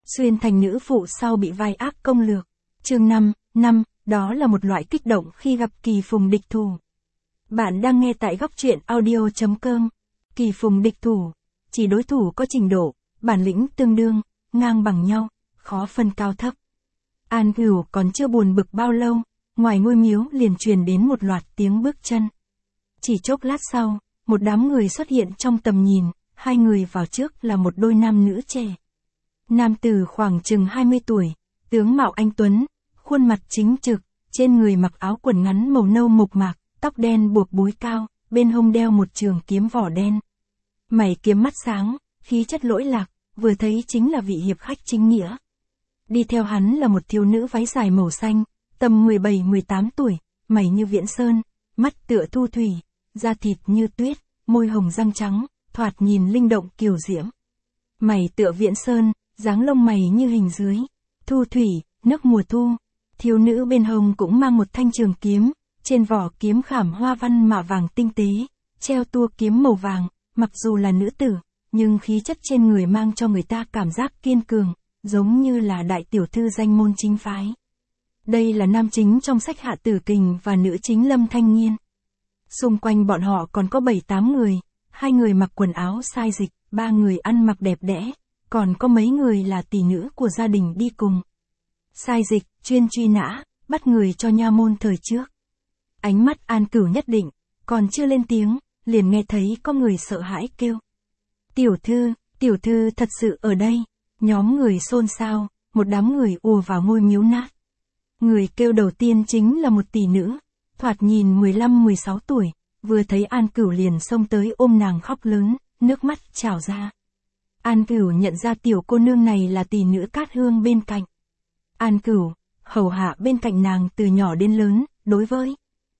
xuyên thành nữ phụ sau bị vai ác công lược. Chương 5, đó là một loại kích động khi gặp kỳ phùng địch thủ. Bạn đang nghe tại góc truyện audio.com. Kỳ phùng địch thủ, chỉ đối thủ có trình độ, bản lĩnh tương đương, ngang bằng nhau, khó phân cao thấp. An Cửu còn chưa buồn bực bao lâu, ngoài ngôi miếu liền truyền đến một loạt tiếng bước chân. Chỉ chốc lát sau, một đám người xuất hiện trong tầm nhìn, hai người vào trước là một đôi nam nữ trẻ. Nam tử khoảng chừng 20 tuổi, tướng mạo anh tuấn, khuôn mặt chính trực, trên người mặc áo quần ngắn màu nâu mộc mạc, tóc đen buộc búi cao, bên hông đeo một trường kiếm vỏ đen. Mày kiếm mắt sáng, khí chất lỗi lạc, vừa thấy chính là vị hiệp khách chính nghĩa. Đi theo hắn là một thiếu nữ váy dài màu xanh, tầm 17-18 tuổi, mày như viễn sơn, mắt tựa thu thủy, da thịt như tuyết, môi hồng răng trắng, thoạt nhìn linh động kiều diễm. Mày tựa viễn sơn, dáng lông mày như hình dưới, thu thủy, nước mùa thu. Thiếu nữ bên hông cũng mang một thanh trường kiếm, trên vỏ kiếm khảm hoa văn mạ vàng tinh tế, treo tua kiếm màu vàng, mặc dù là nữ tử, nhưng khí chất trên người mang cho người ta cảm giác kiên cường, giống như là đại tiểu thư danh môn chính phái. Đây là nam chính trong sách Hạ Tử Kình và nữ chính Lâm Thanh Nghiên. Xung quanh bọn họ còn có 7-8 người, 2 người mặc quần áo sai dịch, 3 người ăn mặc đẹp đẽ, còn có mấy người là tỷ nữ của gia đình đi cùng. Sai dịch, chuyên truy nã, bắt người cho nha môn thời trước. Ánh mắt An Cửu nhất định, còn chưa lên tiếng, liền nghe thấy có người sợ hãi kêu. Tiểu thư thật sự ở đây. Nhóm người xôn xao, một đám người ùa vào ngôi miếu nát. Người kêu đầu tiên chính là một tỷ nữ, thoạt nhìn 15-16 tuổi, vừa thấy An Cửu liền xông tới ôm nàng khóc lớn, nước mắt trào ra. An Cửu nhận ra tiểu cô nương này là tỷ nữ Cát Hương bên cạnh. An Cửu, hầu hạ bên cạnh nàng từ nhỏ đến lớn, đối với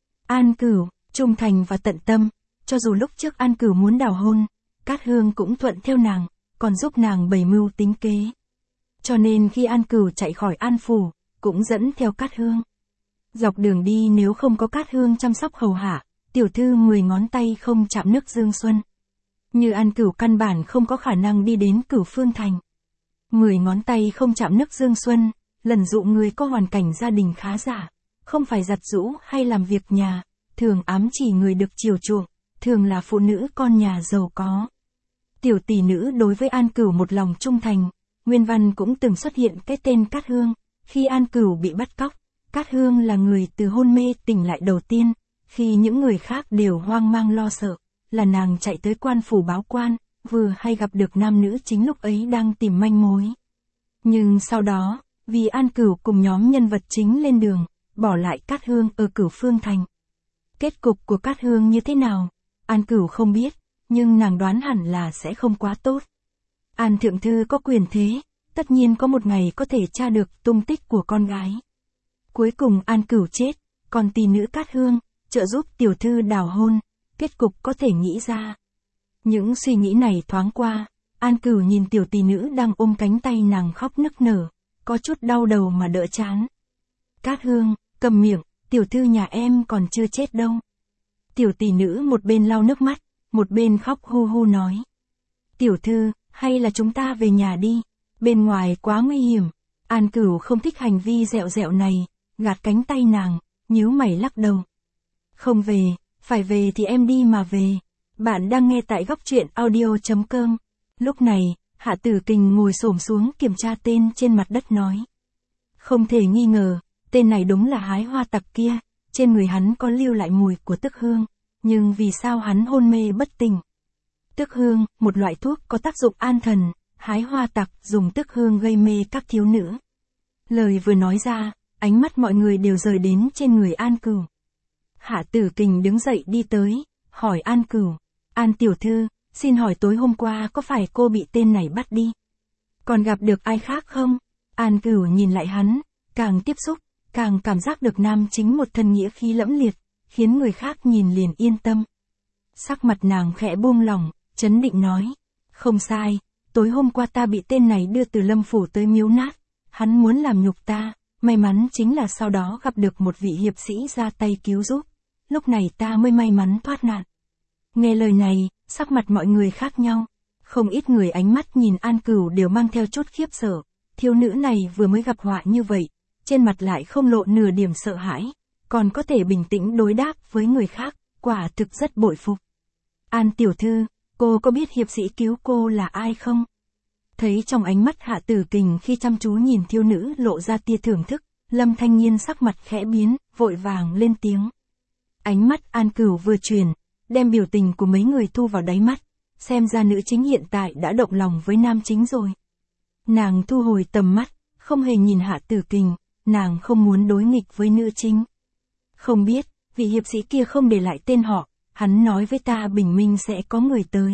An Cửu, trung thành và tận tâm, cho dù lúc trước An Cửu muốn đào hôn, Cát Hương cũng thuận theo nàng, còn giúp nàng bày mưu tính kế. Cho nên khi An Cửu chạy khỏi An Phủ, cũng dẫn theo Cát Hương. Dọc đường đi nếu không có Cát Hương chăm sóc hầu hạ, tiểu thư 10 ngón tay không chạm nước Dương Xuân. Như An Cửu căn bản không có khả năng đi đến Cửu Phương Thành. 10 ngón tay không chạm nước Dương Xuân, lần dụ người có hoàn cảnh gia đình khá giả, không phải giặt giũ hay làm việc nhà, thường ám chỉ người được chiều chuộng, thường là phụ nữ con nhà giàu có. Tiểu tỷ nữ đối với An Cửu một lòng trung thành, nguyên văn cũng từng xuất hiện cái tên Cát Hương, khi An Cửu bị bắt cóc, Cát Hương là người từ hôn mê tỉnh lại đầu tiên, khi những người khác đều hoang mang lo sợ, là nàng chạy tới quan phủ báo quan, vừa hay gặp được nam nữ chính lúc ấy đang tìm manh mối. Nhưng sau đó, vì An Cửu cùng nhóm nhân vật chính lên đường, bỏ lại Cát Hương ở Cửu Phương Thành. Kết cục của Cát Hương như thế nào, An Cửu không biết, nhưng nàng đoán hẳn là sẽ không quá tốt. An thượng thư có quyền thế, tất nhiên có một ngày có thể tra được tung tích của con gái. Cuối cùng An Cửu chết, còn tỷ nữ Cát Hương, trợ giúp tiểu thư đào hôn, kết cục có thể nghĩ ra. Những suy nghĩ này thoáng qua, An Cửu nhìn tiểu tỷ nữ đang ôm cánh tay nàng khóc nức nở, có chút đau đầu mà đỡ chán. Cát Hương, cầm miệng, tiểu thư nhà em còn chưa chết đâu. Tiểu tỷ nữ một bên lau nước mắt, một bên khóc hu hu nói. Tiểu thư, hay là chúng ta về nhà đi, bên ngoài quá nguy hiểm. An Cửu không thích hành vi dẹo dẹo này, gạt cánh tay nàng, nhíu mày lắc đầu. Không về, phải về thì em đi mà về. Bạn đang nghe tại góc truyện audio.com. Lúc này, Hạ Tử Kình ngồi xổm xuống kiểm tra tên trên mặt đất nói. Không thể nghi ngờ, tên này đúng là hái hoa tặc kia, trên người hắn có lưu lại mùi của tức hương, nhưng vì sao hắn hôn mê bất tỉnh? Tức hương, một loại thuốc có tác dụng an thần, hái hoa tặc dùng tức hương gây mê các thiếu nữ. Lời vừa nói ra, ánh mắt mọi người đều rời đến trên người An Cửu. Hạ Tử Kình đứng dậy đi tới, hỏi An Cửu. An tiểu thư, xin hỏi tối hôm qua có phải cô bị tên này bắt đi? Còn gặp được ai khác không? An Cửu nhìn lại hắn, càng tiếp xúc, càng cảm giác được nam chính một thân nghĩa khí lẫm liệt, khiến người khác nhìn liền yên tâm. Sắc mặt nàng khẽ buông lỏng, trấn định nói. Không sai, tối hôm qua ta bị tên này đưa từ Lâm Phủ tới miếu nát, hắn muốn làm nhục ta, may mắn chính là sau đó gặp được một vị hiệp sĩ ra tay cứu giúp, lúc này ta mới may mắn thoát nạn. Nghe lời này, sắc mặt mọi người khác nhau, không ít người ánh mắt nhìn An Cửu đều mang theo chút khiếp sợ, Thiếu nữ này vừa mới gặp họa như vậy, trên mặt lại không lộ nửa điểm sợ hãi, còn có thể bình tĩnh đối đáp với người khác, quả thực rất bội phục. An tiểu thư, cô có biết hiệp sĩ cứu cô là ai không? Thấy trong ánh mắt Hạ Tử Kình khi chăm chú nhìn thiếu nữ lộ ra tia thưởng thức, Lâm Thanh Nhiên sắc mặt khẽ biến, vội vàng lên tiếng. Ánh mắt An Cửu vừa chuyển, đem biểu tình của mấy người thu vào đáy mắt, xem ra nữ chính hiện tại đã động lòng với nam chính rồi. Nàng thu hồi tầm mắt, không hề nhìn Hạ Tử Kình, nàng không muốn đối nghịch với nữ chính. Không biết, vị hiệp sĩ kia không để lại tên họ, hắn nói với ta bình minh sẽ có người tới.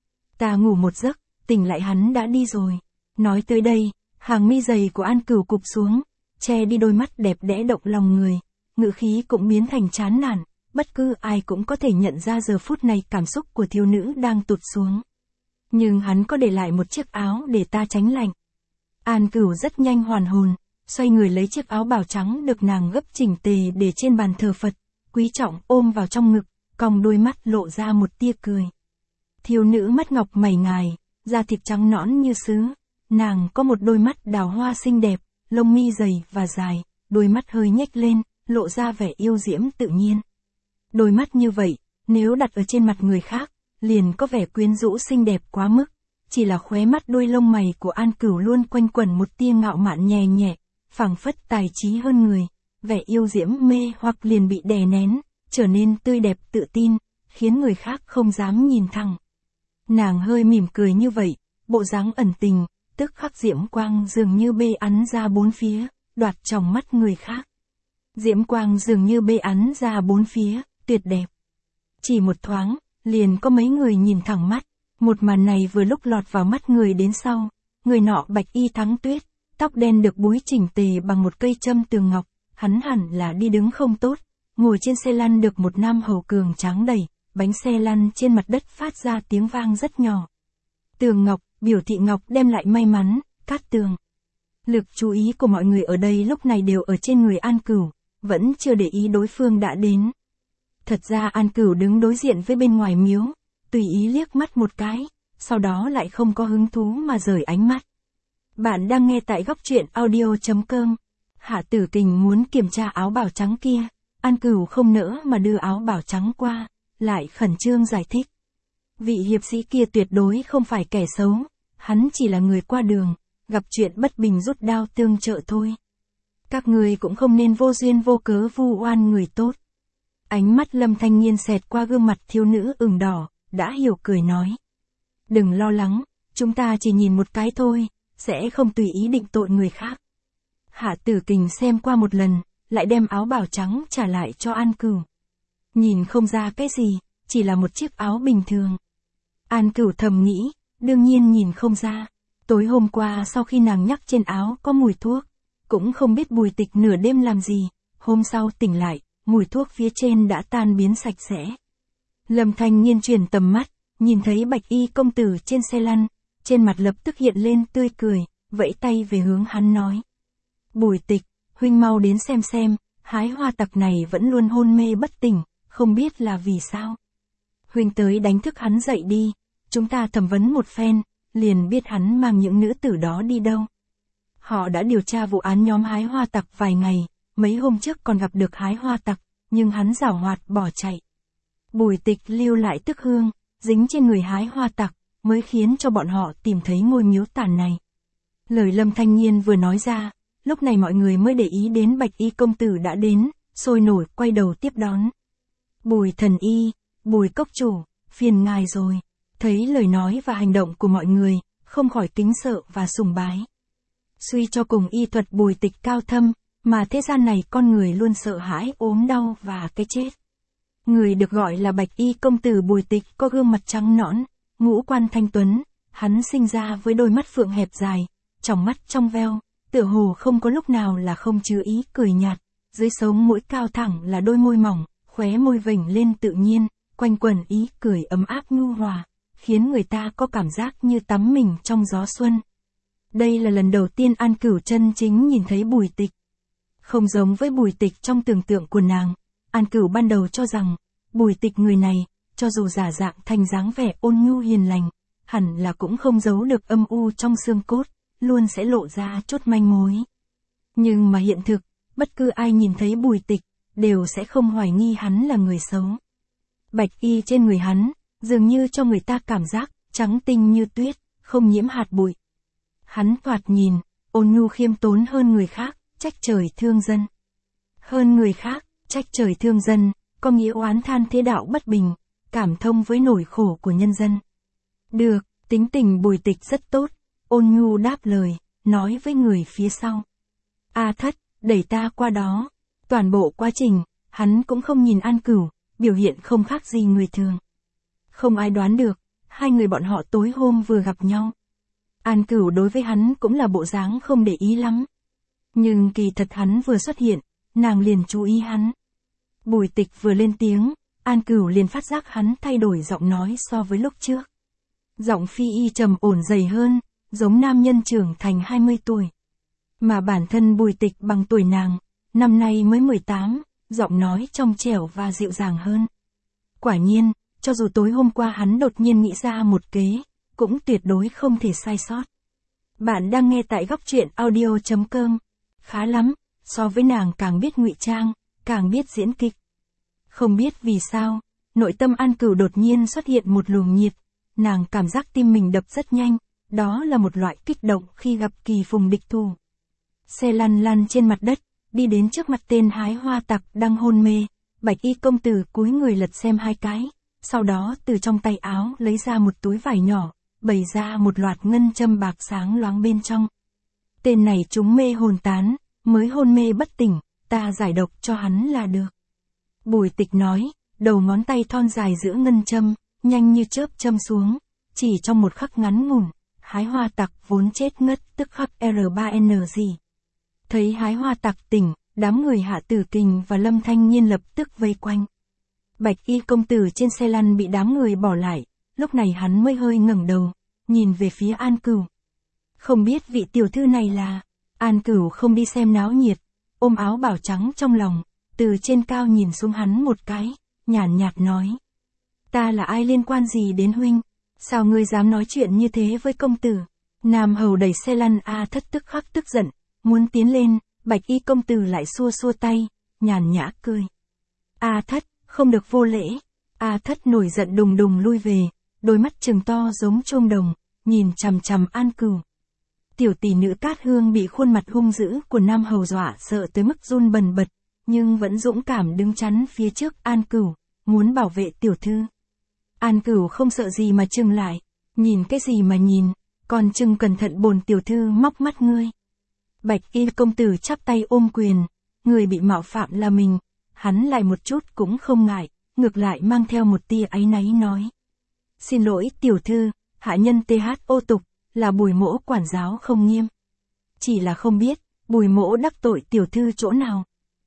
Ta ngủ một giấc, tỉnh lại hắn đã đi rồi. Nói tới đây, hàng mi dày của An Cửu cụp xuống, che đi đôi mắt đẹp đẽ động lòng người, ngữ khí cũng biến thành chán nản, bất cứ ai cũng có thể nhận ra giờ phút này cảm xúc của thiếu nữ đang tụt xuống. Nhưng hắn có để lại một chiếc áo để ta tránh lạnh. An Cửu rất nhanh hoàn hồn, xoay người lấy chiếc áo bào trắng được nàng gấp chỉnh tề để trên bàn thờ Phật, quý trọng ôm vào trong ngực, cong đôi mắt lộ ra một tia cười. Thiếu nữ mắt ngọc mày ngài, da thịt trắng nõn như sứ, nàng có một đôi mắt đào hoa xinh đẹp, lông mi dày và dài, đôi mắt hơi nhếch lên, lộ ra vẻ yêu diễm tự nhiên. Đôi mắt như vậy, nếu đặt ở trên mặt người khác, liền có vẻ quyến rũ xinh đẹp quá mức, chỉ là khóe mắt đôi lông mày của An Cửu luôn quanh quẩn một tia ngạo mạn nhẹ nhẹ, phảng phất tài trí hơn người, vẻ yêu diễm mê hoặc liền bị đè nén, trở nên tươi đẹp tự tin, khiến người khác không dám nhìn thẳng. Nàng hơi mỉm cười như vậy, bộ dáng ẩn tình, tức khắc diễm quang dường như bê ắn ra bốn phía, đoạt trong mắt người khác. Diễm quang dường như bê ắn ra bốn phía, tuyệt đẹp. Chỉ một thoáng, liền có mấy người nhìn thẳng mắt, một màn này vừa lúc lọt vào mắt người đến sau, người nọ bạch y thắng tuyết, tóc đen được búi chỉnh tề bằng một cây châm tường ngọc, hắn hẳn là đi đứng không tốt, ngồi trên xe lăn được một nam hầu cường tráng đẩy, bánh xe lăn trên mặt đất phát ra tiếng vang rất nhỏ. Tường ngọc, biểu thị ngọc đem lại may mắn, cát tường. Lực chú ý của mọi người ở đây lúc này đều ở trên người An Cửu, vẫn chưa để ý đối phương đã đến. Thật ra An Cửu đứng đối diện với bên ngoài miếu, tùy ý liếc mắt một cái, sau đó lại không có hứng thú mà rời ánh mắt. Bạn đang nghe tại góc truyện audio.com. Hạ Tử Kình muốn kiểm tra áo bào trắng kia, An Cửu không nỡ mà đưa áo bào trắng qua, lại khẩn trương giải thích. Vị hiệp sĩ kia tuyệt đối không phải kẻ xấu, hắn chỉ là người qua đường, gặp chuyện bất bình rút đao tương trợ thôi. Các người cũng không nên vô duyên vô cớ vu oan người tốt. Ánh mắt Lâm Thanh Nhiên xẹt qua gương mặt thiếu nữ ửng đỏ, đã hiểu cười nói. Đừng lo lắng, chúng ta chỉ nhìn một cái thôi, sẽ không tùy ý định tội người khác. Hạ Tử Kình xem qua một lần, lại đem áo bào trắng trả lại cho An Cửu. Nhìn không ra cái gì, chỉ là một chiếc áo bình thường. An Cửu thầm nghĩ, đương nhiên nhìn không ra. Tối hôm qua sau khi nàng nhắc trên áo có mùi thuốc, cũng không biết Bùi Tịch nửa đêm làm gì, hôm sau tỉnh lại, mùi thuốc phía trên đã tan biến sạch sẽ. Lâm Thanh Nhiên chuyển tầm mắt, nhìn thấy bạch y công tử trên xe lăn, trên mặt lập tức hiện lên tươi cười, vẫy tay về hướng hắn nói. Bùi Tịch, huynh mau đến xem, hái hoa tặc này vẫn luôn hôn mê bất tỉnh, không biết là vì sao. Huynh tới đánh thức hắn dậy đi, chúng ta thẩm vấn một phen, liền biết hắn mang những nữ tử đó đi đâu. Họ đã điều tra vụ án nhóm hái hoa tặc vài ngày, mấy hôm trước còn gặp được hái hoa tặc, nhưng hắn giảo hoạt bỏ chạy. Bùi Tịch lưu lại tức hương, dính trên người hái hoa tặc, mới khiến cho bọn họ tìm thấy ngôi miếu tàn này. Lời Lâm Thanh Nhiên vừa nói ra, lúc này mọi người mới để ý đến bạch y công tử đã đến, sôi nổi quay đầu tiếp đón. Bùi thần y, Bùi cốc chủ, phiền ngài rồi. Thấy lời nói và hành động của mọi người, không khỏi kính sợ và sùng bái. Suy cho cùng y thuật Bùi Tịch cao thâm, mà thế gian này con người luôn sợ hãi ốm đau và cái chết. Người được gọi là bạch y công tử Bùi Tịch có gương mặt trắng nõn, ngũ quan thanh tuấn, hắn sinh ra với đôi mắt phượng hẹp dài, tròng mắt trong veo, tựa hồ không có lúc nào là không chứa ý cười nhạt, dưới sống mũi cao thẳng là đôi môi mỏng, khóe môi vểnh lên tự nhiên, quanh quẩn ý cười ấm áp nhu hòa, khiến người ta có cảm giác như tắm mình trong gió xuân. Đây là lần đầu tiên An Cửu chân chính nhìn thấy Bùi Tịch. Không giống với Bùi Tịch trong tưởng tượng của nàng, An Cửu ban đầu cho rằng, Bùi Tịch người này, cho dù giả dạng thành dáng vẻ ôn nhu hiền lành, hẳn là cũng không giấu được âm u trong xương cốt, luôn sẽ lộ ra chút manh mối. Nhưng mà hiện thực, bất cứ ai nhìn thấy Bùi Tịch, đều sẽ không hoài nghi hắn là người xấu. Bạch y trên người hắn, dường như cho người ta cảm giác, trắng tinh như tuyết, không nhiễm hạt bụi. Hắn thoạt nhìn, ôn nhu khiêm tốn hơn người khác, trách trời thương dân. Hơn người khác, trách trời thương dân, có nghĩa oán than thế đạo bất bình, cảm thông với nỗi khổ của nhân dân. Được, tính tình Bùi Tịch rất tốt, ôn nhu đáp lời, nói với người phía sau. A Thất, đẩy ta qua đó. Toàn bộ quá trình, hắn cũng không nhìn An Cửu, biểu hiện không khác gì người thường. Không ai đoán được, hai người bọn họ tối hôm vừa gặp nhau. An Cửu đối với hắn cũng là bộ dáng không để ý lắm. Nhưng kỳ thật hắn vừa xuất hiện, nàng liền chú ý hắn. Bùi Tịch vừa lên tiếng, An Cửu liền phát giác hắn thay đổi giọng nói so với lúc trước. Giọng phi y trầm ổn dày hơn, giống nam nhân trưởng thành 20 tuổi. Mà bản thân Bùi Tịch bằng tuổi nàng, năm nay mới 18, giọng nói trong trẻo và dịu dàng hơn. Quả nhiên, cho dù tối hôm qua hắn đột nhiên nghĩ ra một kế, cũng tuyệt đối không thể sai sót. Bạn đang nghe tại góc truyện audio.com. Khá lắm, so với nàng càng biết ngụy trang, càng biết diễn kịch. Không biết vì sao, nội tâm An Cửu đột nhiên xuất hiện một luồng nhiệt, nàng cảm giác tim mình đập rất nhanh, đó là một loại kích động khi gặp kỳ phùng địch thủ. Xe lăn lăn trên mặt đất, đi đến trước mặt tên hái hoa tặc đang hôn mê, Bạch y công tử cúi người lật xem hai cái, sau đó từ trong tay áo lấy ra một túi vải nhỏ, bày ra một loạt ngân châm bạc sáng loáng bên trong. Tên này chúng mê hồn tán, mới hôn mê bất tỉnh, ta giải độc cho hắn là được. Bùi Tịch nói, đầu ngón tay thon dài giữa ngân châm, nhanh như chớp châm xuống, chỉ trong một khắc ngắn ngủn, hái hoa tặc vốn chết ngất tức khắc R3N gì. Thấy hái hoa tặc tỉnh, đám người Hạ Tử Kình và Lâm Thanh Nhiên lập tức vây quanh. Bạch y công tử trên xe lăn bị đám người bỏ lại, lúc này hắn mới hơi ngẩng đầu, nhìn về phía An Cửu. Không biết vị tiểu thư này là... An Cửu không đi xem náo nhiệt, ôm áo bảo trắng trong lòng, từ trên cao nhìn xuống hắn một cái, nhàn nhạt nói. Ta là ai liên quan gì đến huynh? Sao ngươi dám nói chuyện như thế với công tử? Nam hầu đẩy xe lăn A Thất tức khắc tức giận, muốn tiến lên, Bạch y công tử lại xua xua tay, nhàn nhã cười. A Thất, không được vô lễ. A Thất nổi giận đùng đùng lui về, đôi mắt trừng to giống chuông đồng, nhìn chằm chằm An Cửu. Tiểu tỷ nữ Cát Hương bị khuôn mặt hung dữ của Nam hầu dọa sợ tới mức run bần bật, nhưng vẫn dũng cảm đứng chắn phía trước An Cửu, muốn bảo vệ tiểu thư. An Cửu không sợ gì mà trừng lại, nhìn cái gì mà nhìn, còn trừng cẩn thận bồn tiểu thư móc mắt ngươi. Bạch y công tử chắp tay ôm quyền, người bị mạo phạm là mình, hắn lại một chút cũng không ngại, ngược lại mang theo một tia áy náy nói. Xin lỗi tiểu thư, hạ nhân THO tục, là Bùi mỗ quản giáo không nghiêm. Chỉ là không biết, Bùi mỗ đắc tội tiểu thư chỗ nào.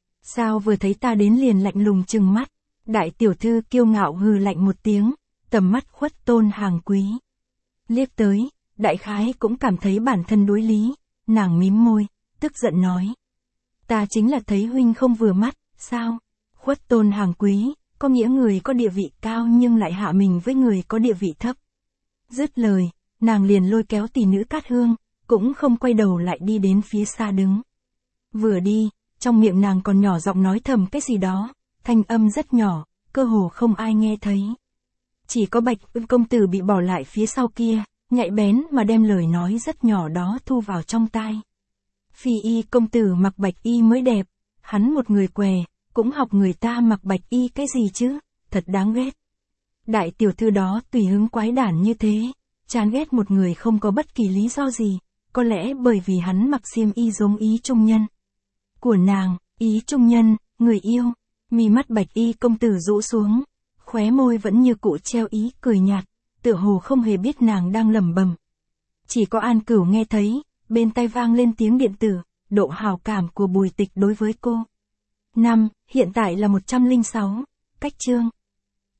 Sao vừa thấy ta đến liền lạnh lùng trừng mắt, đại tiểu thư kiêu ngạo hừ lạnh một tiếng, tầm mắt khuất Tôn Hàng Quý. Liếc tới, đại khái cũng cảm thấy bản thân đối lý, nàng mím môi, tức giận nói. Ta chính là thấy huynh không vừa mắt, sao? Khuất Tôn Hàng Quý, có nghĩa người có địa vị cao nhưng lại hạ mình với người có địa vị thấp. Dứt lời, nàng liền lôi kéo tỷ nữ Cát Hương, cũng không quay đầu lại đi đến phía xa đứng. Vừa đi, trong miệng nàng còn nhỏ giọng nói thầm cái gì đó, thanh âm rất nhỏ, cơ hồ không ai nghe thấy. Chỉ có Bạch công tử bị bỏ lại phía sau kia, nhạy bén mà đem lời nói rất nhỏ đó thu vào trong tai. Phi y công tử mặc bạch y mới đẹp, hắn một người què, cũng học người ta mặc bạch y cái gì chứ, thật đáng ghét. Đại tiểu thư đó tùy hứng quái đản như thế, chán ghét một người không có bất kỳ lý do gì, có lẽ bởi vì hắn mặc xiêm y giống ý trung nhân. Của nàng, ý trung nhân, người yêu, mi mắt bạch y công tử rũ xuống, khóe môi vẫn như cũ treo ý cười nhạt, tựa hồ không hề biết nàng đang lẩm bẩm. Chỉ có An Cửu nghe thấy, bên tai vang lên tiếng điện tử, độ hào cảm của Bùi Tịch đối với cô. Hiện tại là 106, cách chương.